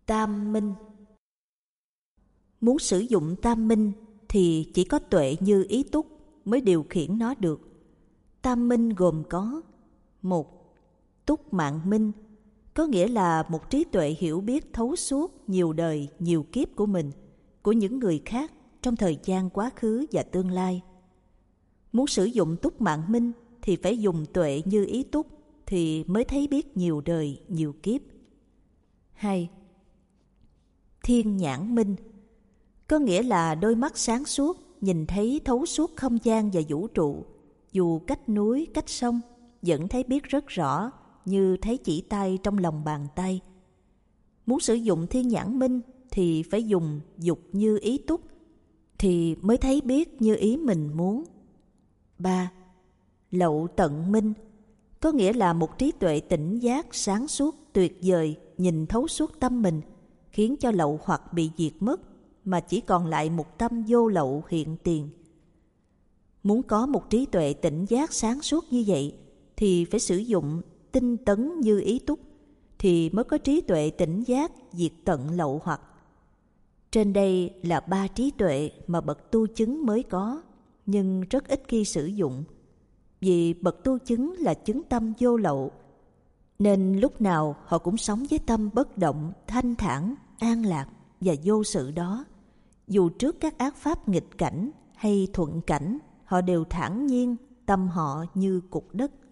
Tam minh. Muốn sử dụng tam minh thì chỉ có tuệ như ý túc mới điều khiển nó được. Tam minh gồm có: 1. Túc mạng minh, có nghĩa là một trí tuệ hiểu biết thấu suốt nhiều đời, nhiều kiếp của mình, của những người khác trong thời gian quá khứ và tương lai. Muốn sử dụng túc mạng minh thì phải dùng tuệ như ý túc thì mới thấy biết nhiều đời, nhiều kiếp. 2. Thiên nhãn minh, có nghĩa là đôi mắt sáng suốt, nhìn thấy thấu suốt không gian và vũ trụ, dù cách núi, cách sông, vẫn thấy biết rất rõ, như thấy chỉ tay trong lòng bàn tay. Muốn sử dụng thiên nhãn minh thì phải dùng dục như ý túc, thì mới thấy biết như ý mình muốn. 3. Lậu tận minh, có nghĩa là một trí tuệ tỉnh giác, sáng suốt, tuyệt vời, nhìn thấu suốt tâm mình, khiến cho lậu hoặc bị diệt mất, mà chỉ còn lại một tâm vô lậu hiện tiền. Muốn có một trí tuệ tỉnh giác sáng suốt như vậy thì phải sử dụng tinh tấn như ý túc, thì mới có trí tuệ tỉnh giác diệt tận lậu hoặc. Trên đây là 3 trí tuệ mà bậc tu chứng mới có, nhưng rất ít khi sử dụng. Vì bậc tu chứng là chứng tâm vô lậu, nên lúc nào họ cũng sống với tâm bất động, thanh thản, an lạc và vô sự đó. Dù trước các ác pháp nghịch cảnh hay thuận cảnh, họ đều thản nhiên, tâm họ như cục đất.